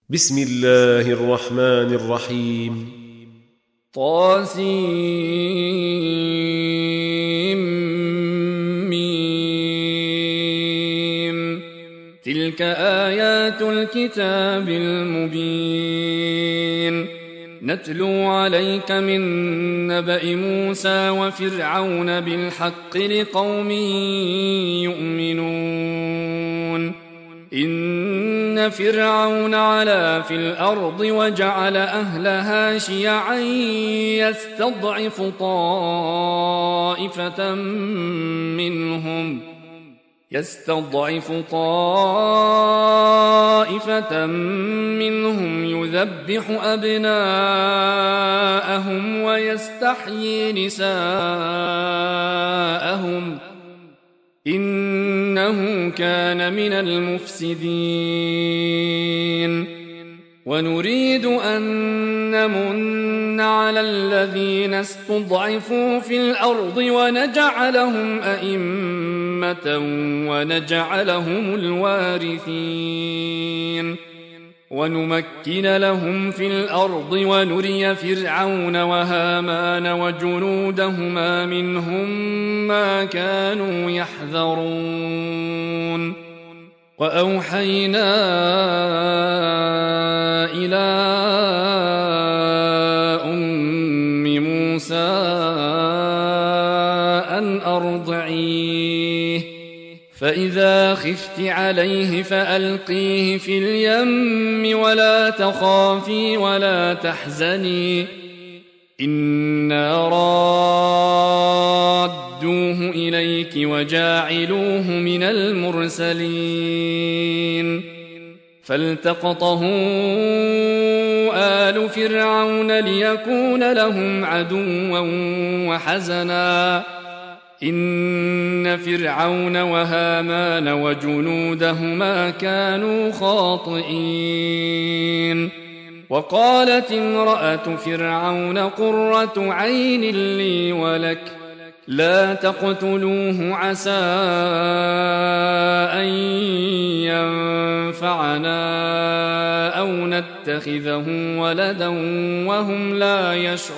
بسم الله الرحمن الرحيم طاسيم تلك آيات الكتاب المبين نتلو عليك من نبأ موسى وفرعون بالحق لقوم يؤمنون إن فرعون علا في الأرض وجعل أهلها شيعا يستضعف طائفة منهم يذبح أبناءهم ويستحيي نساءهم إنه كان من المفسدين ونريد أن نمن على الذين استضعفوا في الأرض ونجعلهم أئمة ونجعلهم الوارثين ونمكن لهم في الأرض ونري فرعون وهامان وجنودهما منهم ما كانوا يحذرون وأوحينا إلى أم موسى أن أرضعيه فإذا خفت عليه فألقيه في اليم ولا تخافي ولا تحزني إنا رادوه إليك وجاعلوه من المرسلين فالتقطه آل فرعون ليكون لهم عدوا وحزنا إن فرعون وهامان وجنودهما كانوا خاطئين وقالت امرأة فرعون قرة عين لي ولك لا تقتلوه عسى أن ينفعنا أو نتخذه ولدا وهم لا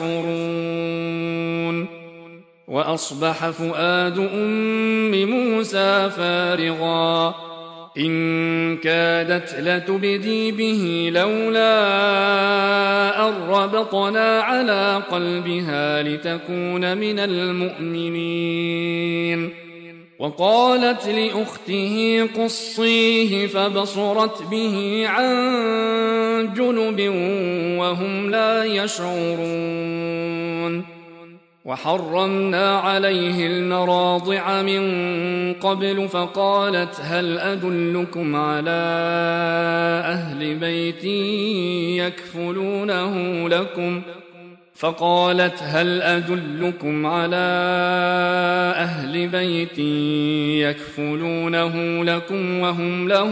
يشعرون وأصبح فؤاد أم موسى فارغا إن كادت لتبدي به لولا أن ربطنا على قلبها لتكون من المؤمنين وقالت لأخته قصيه فبصرت به عن جنب وهم لا يشعرون وحرمنا عليه المراضع من قبل فقالت هل أدلكم على أهل بيت يكفلونه لكم وهم له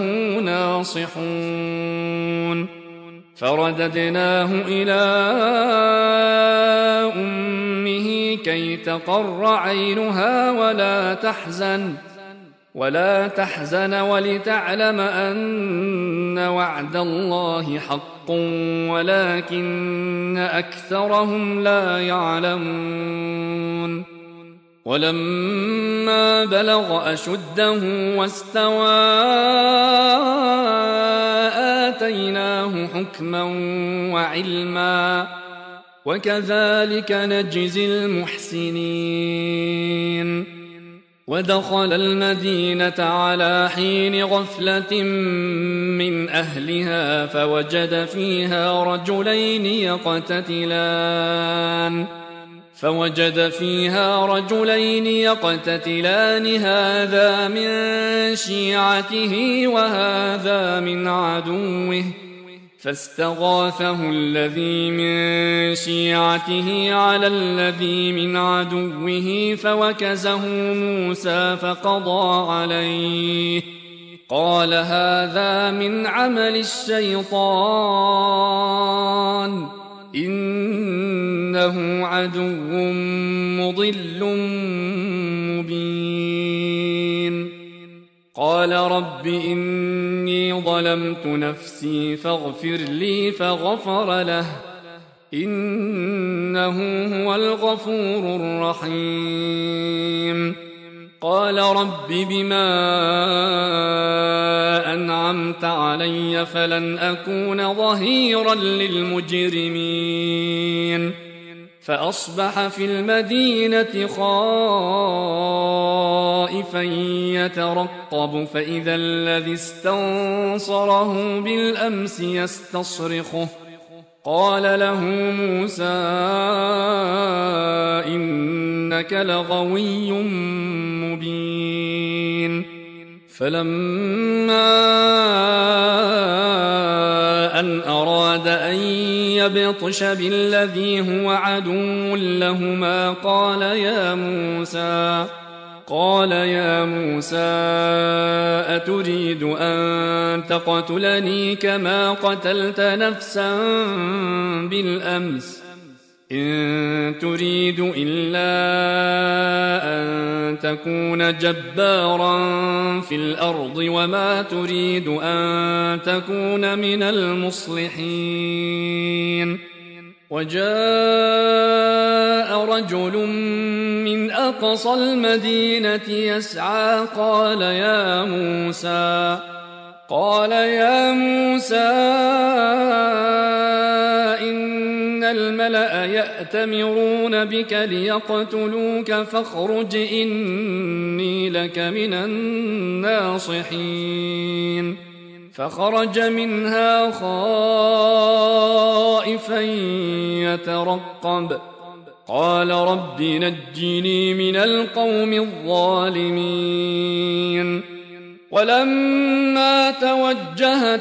ناصحون فرددناه إلى أمه كي تقر عينها ولا تحزن ولتعلم أن وعد الله حق ولكن أكثرهم لا يعلمون ولما بلغ أشده واستوى آتيناه حكما وعلما وكذلك نجزي المحسنين ودخل المدينة على حين غفلة من أهلها فوجد فيها رجلين يقتتلان هذا من شيعته وهذا من عدوه فاستغاثه الذي من شيعته على الذي من عدوه فوكزه موسى فقضى عليه قال هذا من عمل الشيطان إنه عدو مضل مبين قال رب إني ظلمت ظلمت نفسي فاغفر لي فغفر له إنه هو الغفور الرحيم قال رب بما أنعمت علي فلن أكون ظهيرا للمجرمين فأصبح في المدينة خائفا يترقب فإذا الذي استنصره بالأمس يستصرخه قال له موسى إنك لغوي مبين فلما أن أراد أن يبطش بالذي هو عدو لهما قال يا موسى أتريد أن تقتلني كما قتلت نفسا بالأمس إن تريد إلا أن تكون جبارا في الأرض وما تريد أن تكون من المصلحين وجاء رجل من أقصى المدينة يسعى قال يا موسى إن الملأ يأتمرون بك ليقتلوك فاخرج إني لك من الناصحين فخرج منها خائفا يترقب قال رب نجني من القوم الظالمين ولما توجه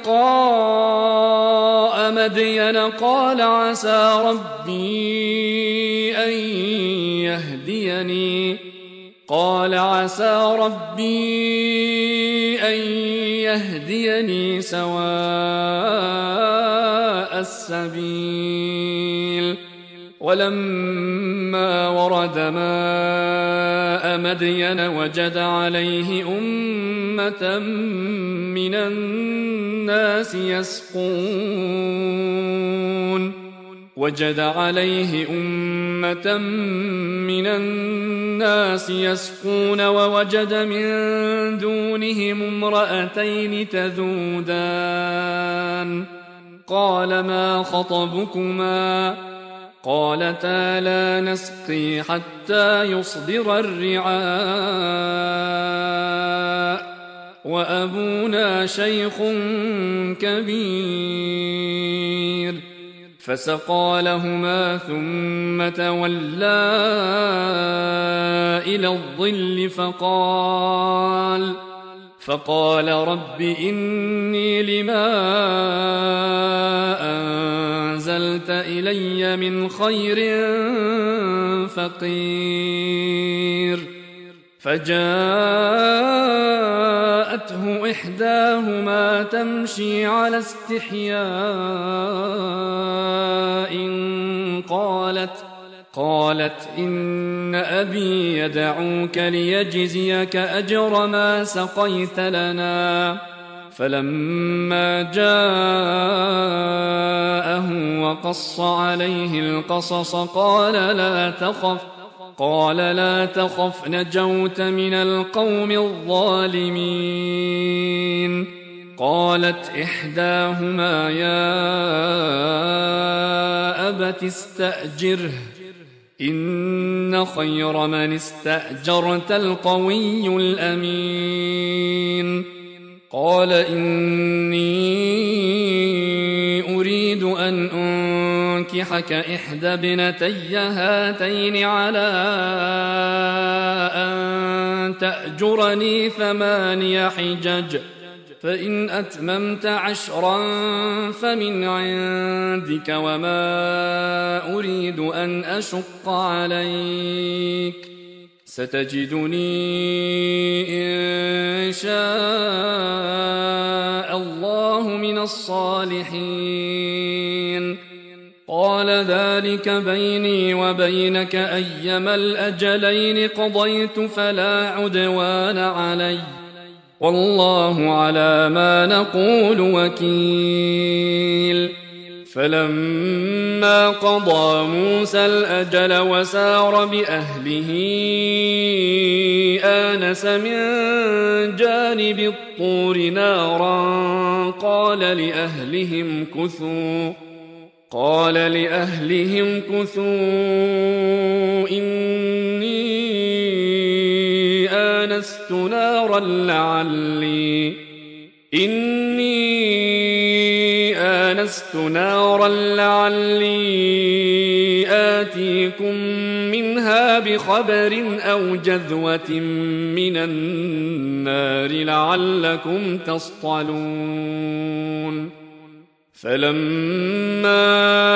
تلقاء مدين قال عسى ربي أن يهديني سواء السبيل ولما ورد ماء مدين وجد عليه أمة من الناس يسقون ووجد من دونهم امرأتين تذودان قال ما خطبكما قالتا لا نسقي حتى يصدر الرعاء وأبونا شيخ كبير فسقى لهما ثم تولى إلى الظل فقال رب إني لما أنزلت إلي من خير فقير فجاءته إحداهما تمشي على استحياء قالت إن أبي يدعوك ليجزيك أجر ما سقيت لنا فلما جاءه وقص عليه القصص قال لا تخف نجوت من القوم الظالمين قالت إحداهما يا أبت استأجره إن خير من استأجرت القوي الأمين قال إني أريد أن أنكحك إحدى ابنتي هاتين على أن تأجرني 8 حجج فإن أتممت 10 فمن عندك وما أريد أن أشق عليك ستجدني إن شاء الله من الصالحين قال ذلك بيني وبينك أيما الأجلين قضيت فلا عدوان علي والله على ما نقول وكيل. فلما قضى موسى الأجل وسار بأهله آنس من جانب الطور نارا قال لأهلهم كثوا إني آنست نارا لعلي آتيكم منها بخبر أو جذوة من النار لعلكم تصطلون. فلما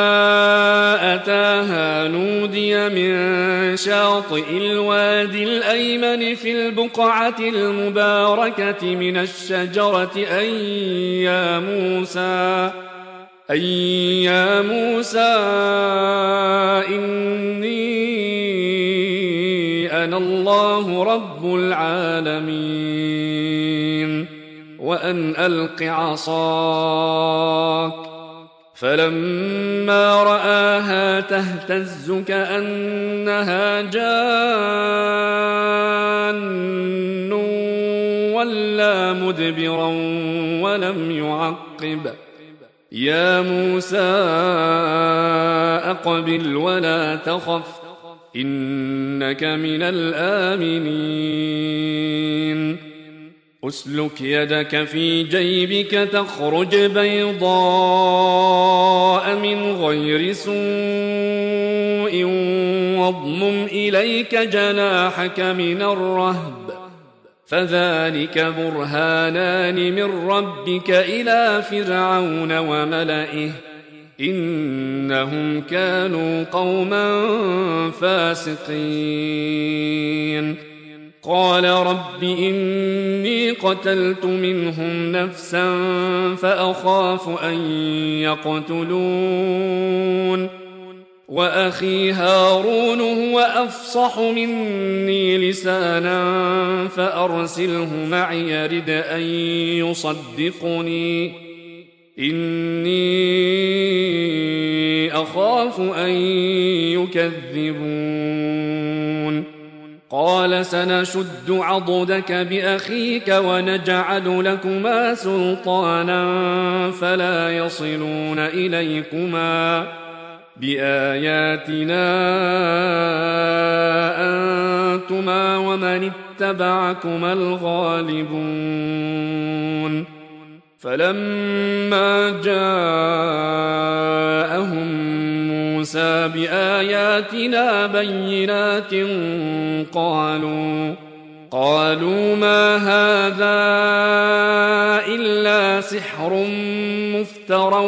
أتاها نودي من شاطئ الوادي الأيمن في البقعة المباركة من الشجرة أي يا موسى إني أنا الله رب العالمين وأن ألق عصاك. فلما رآها تهتز كأنها جان ولا مدبرا ولم يعقب. يا موسى أقبل ولا تخف إنك من الآمنين. أسلك يدك في جيبك تخرج بيضاء من غير سوء واضمم إليك جناحك من الرهب فذلك برهانان من ربك إلى فرعون وملئه إنهم كانوا قوما فاسقين. قال رب إني قتلت منهم نفسا فأخاف أن يقتلون وأخي هارون هو أفصح مني لسانا فأرسله معي يرد أن يصدقني إني أخاف أن يكذبون. قال سنشد عضدك بأخيك ونجعل لكما سلطانا فلا يصلون إليكما بآياتنا أنتما ومن اتبعكما الغالبون. فلما جاءهم موسى بآياتنا بينات قالوا ما هذا إلا سحر مفترى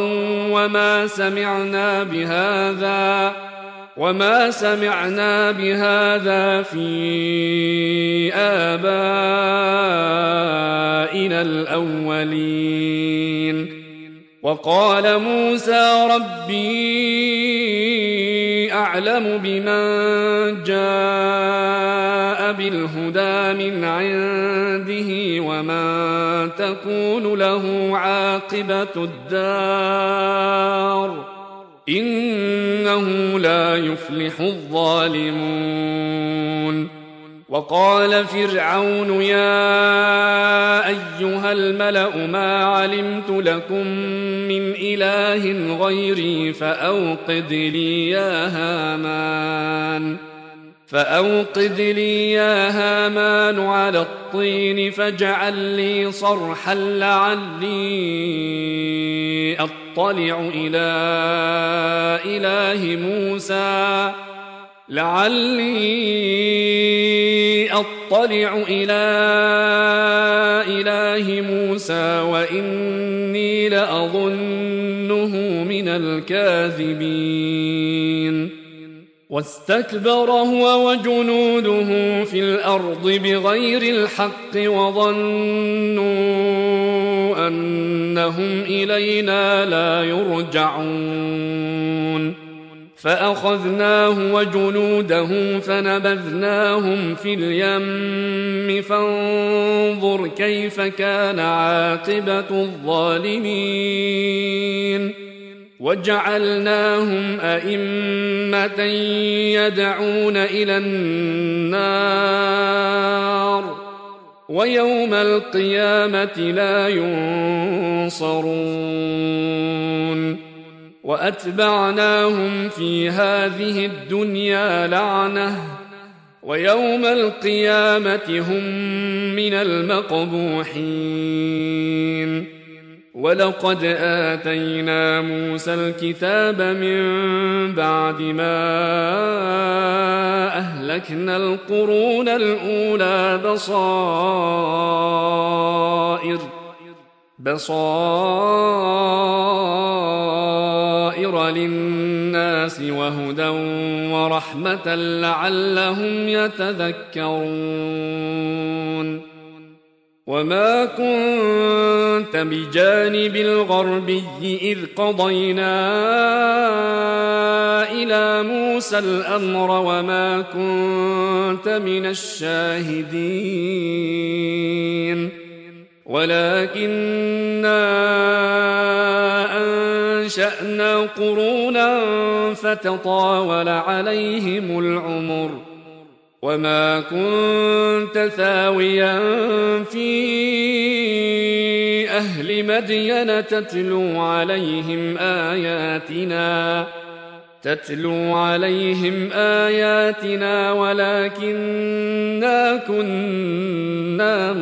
وما سمعنا بهذا في آبائنا الأولين. وقال موسى ربي أعلم بمن جاء بالهدى من عنده ومن تكون له عاقبة الدار إنه لا يفلح الظالمون. وقال فرعون يا أيها الملأ ما علمت لكم من إله غيري فأوقد لي يا هامان على الطين فاجعل لي صرحا لعلي أطلع إلى إله موسى وإني لأظنه من الكاذبين. واستكبر هو وجنوده في الأرض بغير الحق وظنوا أنهم إلينا لا يرجعون. فأخذناه وجنوده فنبذناهم في اليم فانظر كيف كان عاقبة الظالمين وجعلناهم أئمة يدعون إلى النار ويوم القيامة لا ينصرون وأتبعناهم في هذه الدنيا لعنة ويوم القيامة هم من المقبوحين ولقد آتينا موسى الكتاب من بعد ما أهلكنا القرون الأولى بصائر للناس وهدى ورحمة لعلهم يتذكرون وما كنت بجانب الغربي إذ قضينا إلى موسى الأمر وما كنت من الشاهدين ولكننا أنشأنا قرونا فتطاول عليهم العمر وما كنت ثاويا في أهل مدين تتلو عليهم آياتنا ولكننا كنا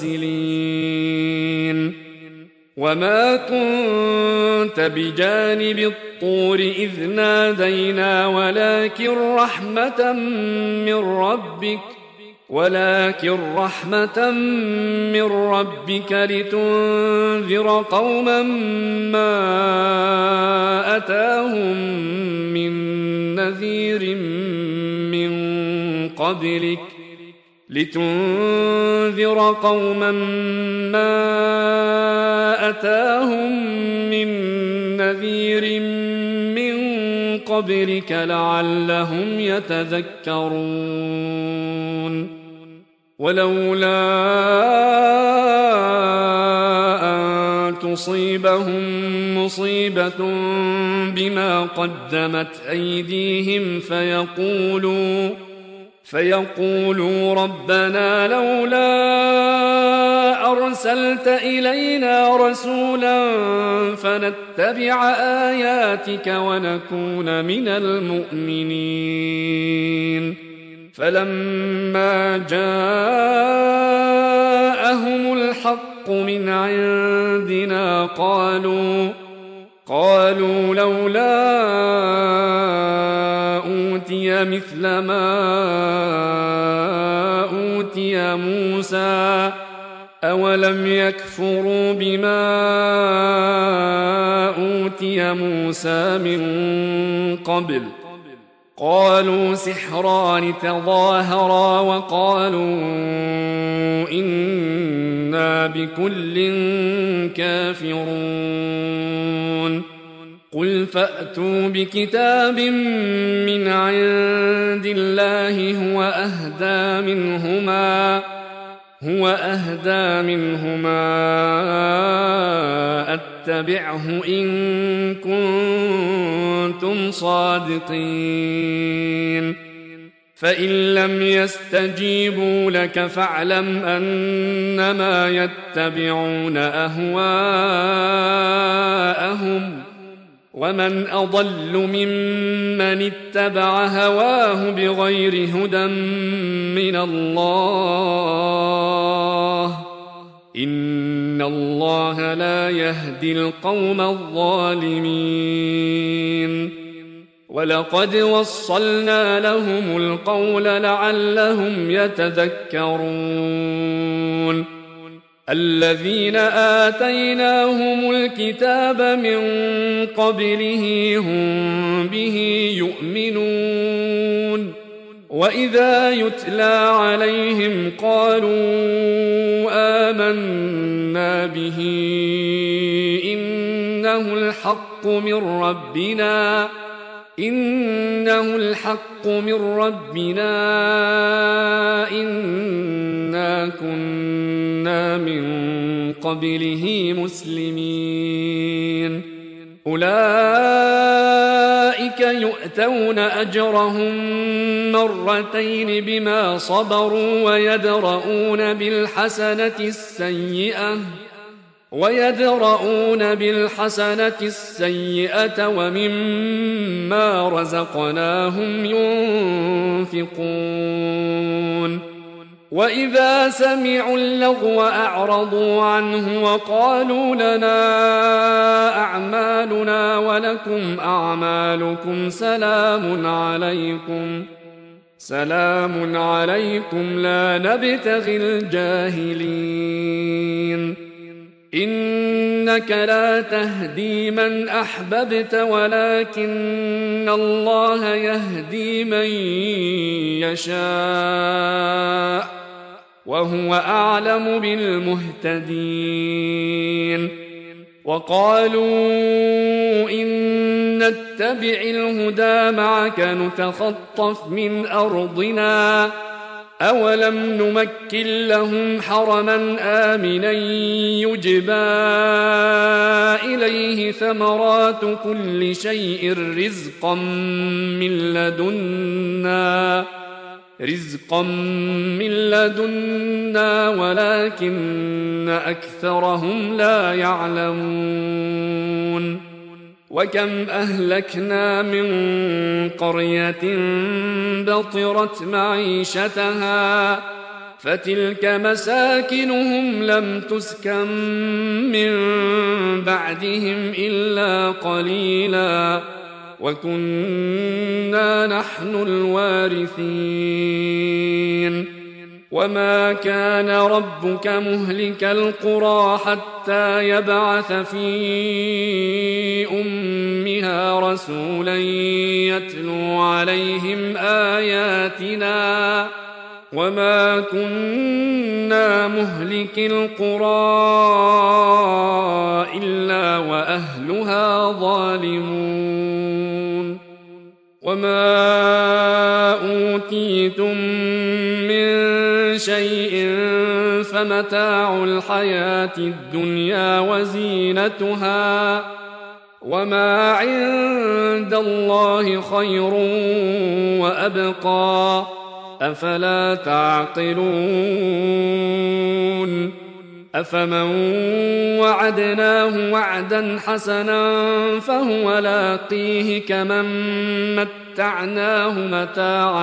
مرسلين وما كنت بجانب الطور إذ نادينا ولكن رحمة من ربك لتنذر قوما ما أتاهم من نذير من قبلك لعلهم يتذكرون ولولا أن تصيبهم مصيبة بما قدمت أيديهم فيقولوا ربنا لولا أرسلت إلينا رسولا فنتبع آياتك ونكون من المؤمنين فلما جاءهم الحق من عندنا قالوا لولا أوتي مثل ما أوتي موسى أولم يكفروا بما أوتي موسى من قبل قالوا سحران تظاهرا وقالوا إنا بكل كافرون قل فأتوا بكتاب من عند الله هو أهدى منهما أتبعه إن كنتم صادقين فإن لم يستجيبوا لك فاعلم أنما يتبعون أهواءهم ومن أضل ممن اتبع هواه بغير هدى من الله إن الله لا يهدي القوم الظالمين ولقد وصلنا لهم القول لعلهم يتذكرون الذين آتيناهم الكتاب من قبله هم به يؤمنون وإذا يتلى عليهم قالوا آمنا به إنه الحق من ربنا إنه الحق من ربنا إنا كنا من قبله مسلمين أولئك يؤتون أجرهم مرتين بما صبروا ويدرؤون بالحسنة السيئة ومما رزقناهم ينفقون وإذا سمعوا اللغو أعرضوا عنه وقالوا لنا أعمالنا ولكم أعمالكم سلام عليكم لا نبتغي الجاهلين إنك لا تهدي من أحببت ولكن الله يهدي من يشاء وهو أعلم بالمهتدين وقالوا إن نتبع الهدى معك نتخطف من أرضنا أولم نمكن لهم حرما آمنا يجبى إليه ثمرات كل شيء رزقا من لدنا ولكن أكثرهم لا يعلمون وكم أهلكنا من قرية بطرت معيشتها فتلك مساكنهم لم تسكن من بعدهم إلا قليلا وكنا نحن الوارثين وما كان ربك مهلك القرى حتى يبعث في أمها رسولا يتلو عليهم آياتنا وما كنا مهلك القرى إلا وأهلها ظالمون وما أوتيتم من شيء فمتاع الحياة الدنيا وزينتها وما عند الله خير وأبقى أفلا تعقلون أفمن وعدناه وعدا حسنا فهو لاقيه كمن متعناه متاع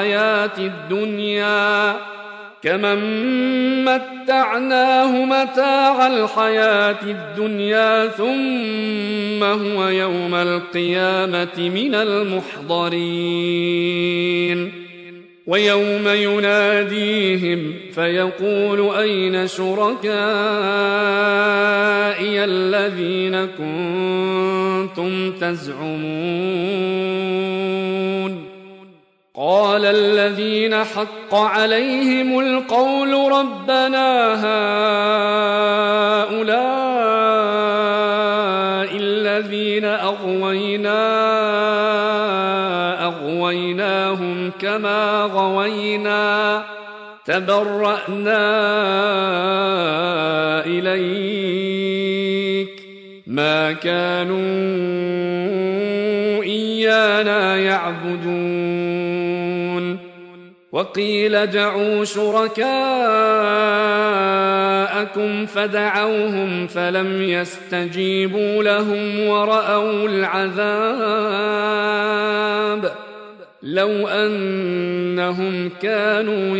الحياة الدنيا ثم هو يوم القيامة من المحضرين ويوم يناديهم فيقول أين شركائي الذين كنتم تزعمون قال الذين حق عليهم القول ربنا هؤلاء الذين أغويناهم كما غوينا تبرأنا إليك ما كانوا إيانا يعبدون وقيل ادعوا شركاءكم فدعوهم فلم يستجيبوا لهم ورأوا العذاب لو أنهم كانوا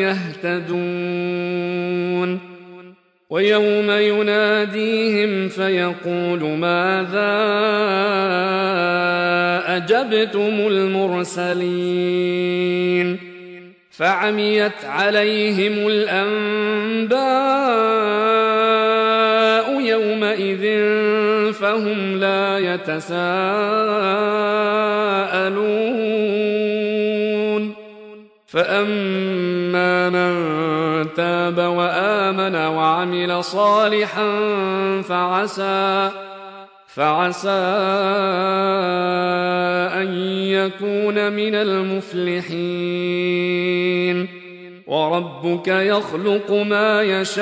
يهتدون ويوم يناديهم فيقول ماذا أجبتم المرسلين فعميت عليهم الأنباء يومئذ فهم لا يتساءلون فأما من تاب وآمن وعمل صالحا فعسى أن لنكون من المفلحين وربك يخلق ما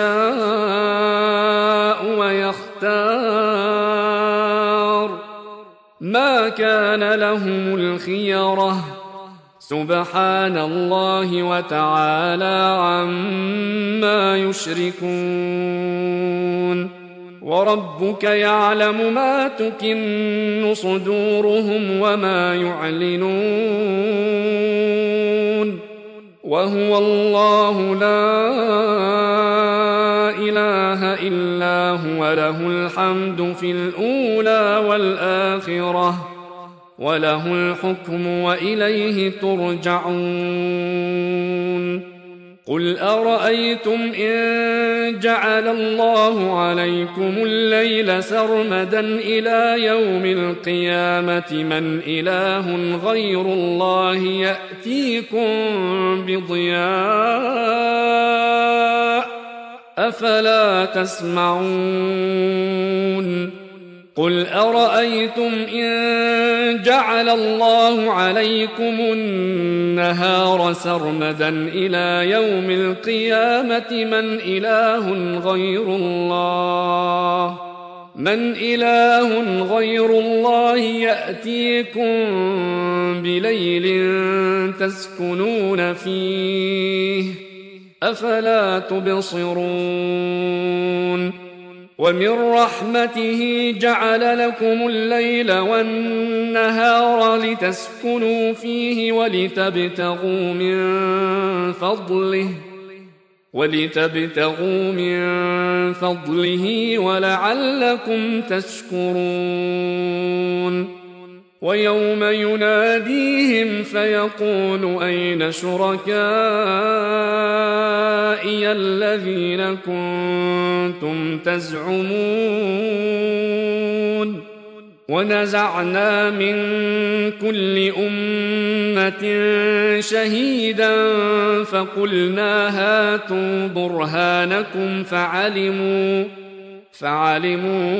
يشاء ويختار ما كان لهم الخيرة سبحان الله وتعالى عما يشركون وربك يعلم ما تكن صدورهم وما يعلنون وهو الله لا إله إلا هو له الحمد في الأولى والآخرة وله الحكم وإليه ترجعون قل أرأيتم إن جعل الله عليكم الليل سرمدا إلى يوم القيامة من إله غير الله يأتيكم بضياء أفلا تسمعون قل أرأيتم إن جعل الله عليكم النهار سرمدا إلى يوم القيامة من إله غير الله يأتيكم بليل تسكنون فيه أفلا تبصرون ومن رحمته جعل لكم الليل والنهار لتسكنوا فيه ولتبتغوا من فضله ولعلكم تشكرون ويوم يناديهم فيقول أين شركائي الذين كنتم تزعمون ونزعنا من كل أمة شهيدا فقلنا هاتوا برهانكم فعلموا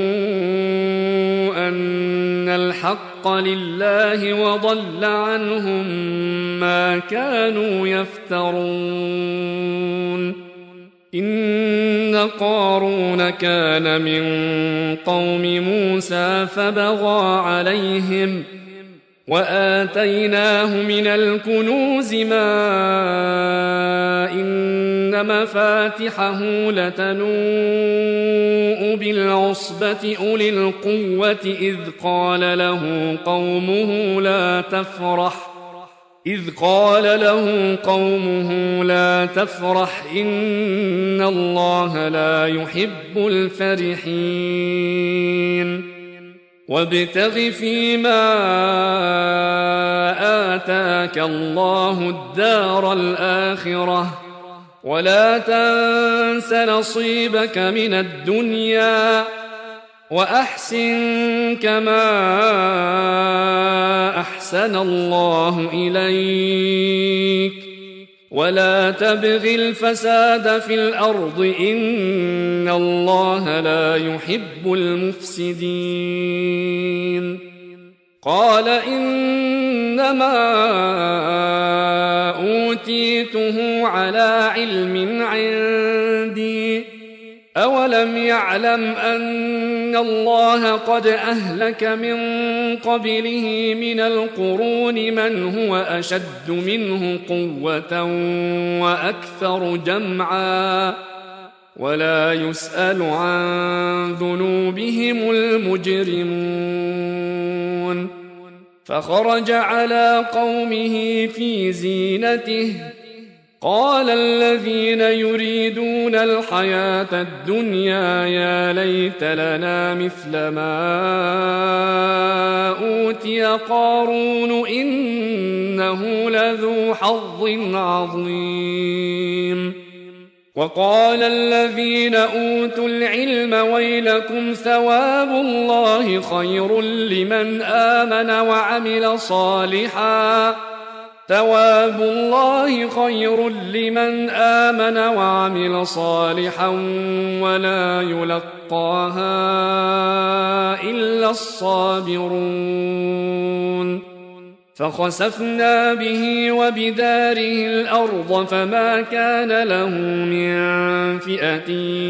أن الحق لله وضل عنهم ما كانوا يفترون إن قارون كان من قوم موسى فبغى عليهم وآتيناه من الكنوز ما إن مفاتحه لتنوء بالعصبة أولي القوة إذ قال له قومه لا تفرح إن الله لا يحب الفرحين وابتغ فيما آتاك الله الدار الآخرة ولا تنس نصيبك من الدنيا وأحسن كما أحسن الله إليك ولا تبغ الفساد في الأرض إن الله لا يحب المفسدين قال إنما أوتيته على علم عندي أولم يعلم أن الله قد أهلك من قبله من القرون من هو أشد منه قوة وأكثر جمعا ولا يسأل عن ذنوبهم المجرمون فخرج على قومه في زينته قال الذين يريدون الحياة الدنيا يا ليت لنا مثل ما أوتي قارون إنه لذو حظ عظيم وقال الذين أوتوا العلم ويلكم ثواب الله خير لمن آمن وعمل صالحا ثواب الله خير لمن آمن وعمل صالحا ولا يلقاها إلا الصابرون فخسفنا به وبداره الأرض فما كان له من فئة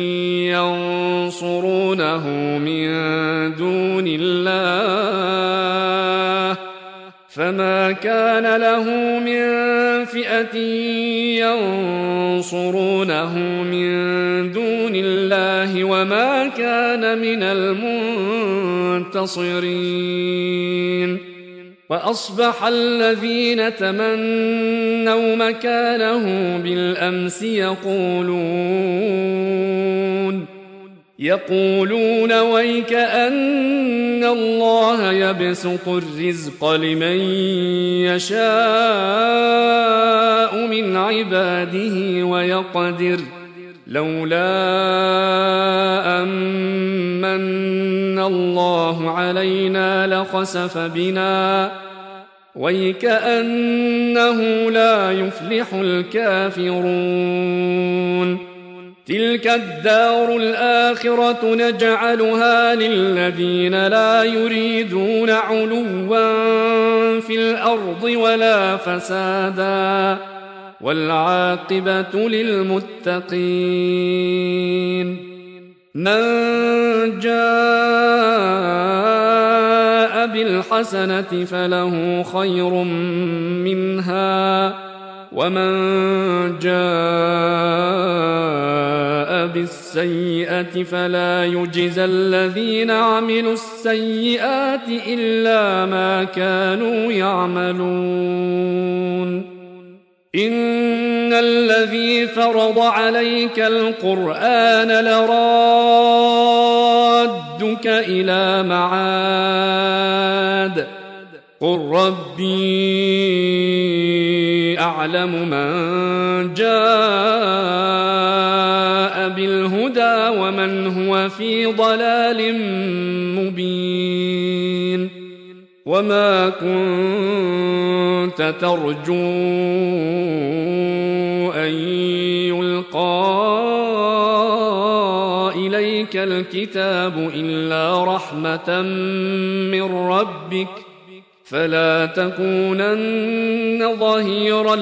ينصرونه من دون الله وما كان من المنتصرين وأصبح الذين تمنوا مكانه بالأمس يقولون ويكأن الله يبسط الرزق لمن يشاء من عباده ويقدر لولا أمن الله علينا لخسف بنا ويكأنه لا يفلح الكافرون تلك الدار الآخرة نجعلها للذين لا يريدون علوا في الأرض ولا فسادا والعاقبة للمتقين من جاء بالحسنة فله خير منها ومن جاء بالسيئة فلا يجزى الذين عملوا السيئات إلا ما كانوا يعملون إن الذي فرض عليك القرآن لرادك إلى معاد قل ربي أعلم من جاء بالهدى ومن هو في ضلال مبين وما كنت ترجو أن يلقى إليك الكتاب إلا رحمة من ربك فلا تكونن ظهيرا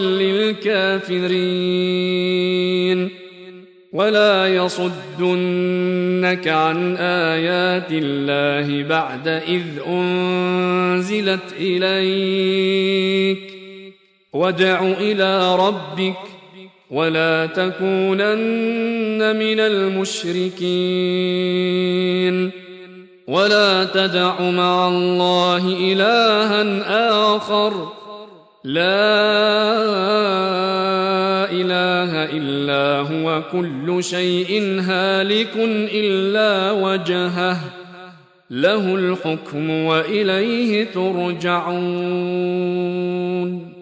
للكافرين ولا يصدنك عن آيات الله بعد إذ أنزلت إليك وادع إلى ربك ولا تكونن من المشركين ولا تدع مع الله إلها آخر لا إله إلا هو كل شيء هالك إلا وجهه له الحكم وإليه ترجعون